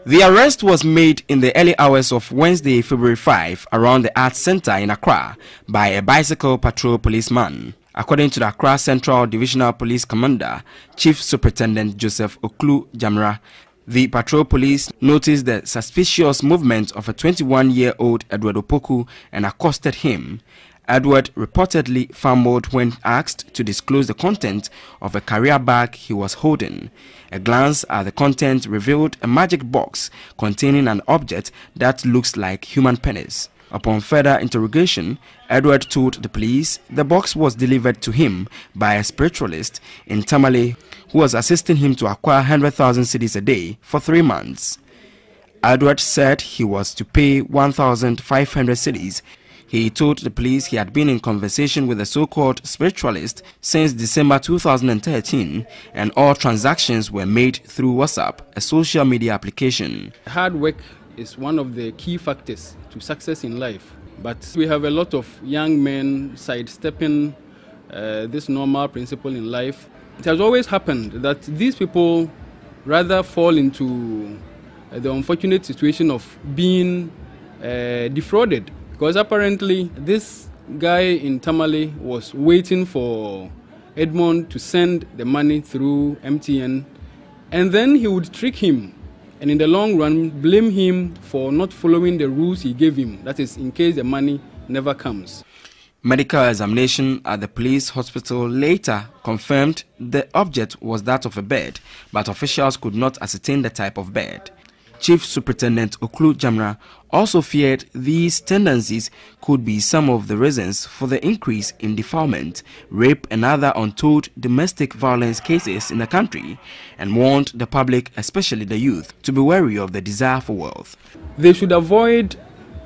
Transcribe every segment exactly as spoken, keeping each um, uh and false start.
The arrest was made in the early hours of Wednesday, February fifth, around the Arts Center in Accra by a bicycle patrol policeman. According to the Accra Central Divisional Police Commander, Chief Superintendent Joseph Oklu Jamra, the patrol police noticed the suspicious movement of a twenty-one-year-old Edward Opoku and accosted him. Edward reportedly fumbled when asked to disclose the content of a carrier bag he was holding. A glance at the content revealed a magic box containing an object that looks like human penis. Upon further interrogation, Edward told the police the box was delivered to him by a spiritualist in Tamale who was assisting him to acquire one hundred thousand cedis a day for three months. Edward said he was to pay one thousand five hundred cedis. He told the police he had been in conversation with the so-called spiritualist since December two thousand thirteen and all transactions were made through WhatsApp, a social media application. Hard work is one of the key factors to success in life, but we have a lot of young men sidestepping uh, this normal principle in life. It has always happened that these people rather fall into uh, the unfortunate situation of being uh, defrauded. Because apparently this guy in Tamale was waiting for Edmond to send the money through M T N, and then he would trick him and in the long run blame him for not following the rules he gave him, that is, in case the money never comes. Medical examination at the police hospital later confirmed the object was that of a bed, but officials could not ascertain the type of bed. Chief Superintendent Oklu Jamra also feared these tendencies could be some of the reasons for the increase in defilement, rape and other untold domestic violence cases in the country, and warned the public, especially the youth, to be wary of the desire for wealth. They should avoid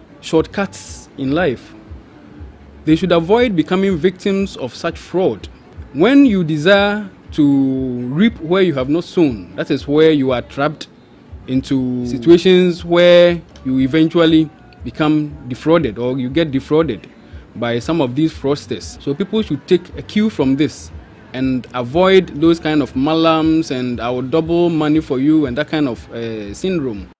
shortcuts in life. They should avoid becoming victims of such fraud. When you desire to reap where you have not sown, that is where you are trapped into situations where you eventually become defrauded or you get defrauded by some of these fraudsters. So people should take a cue from this and avoid those kind of malams and I will double money for you and that kind of uh, syndrome.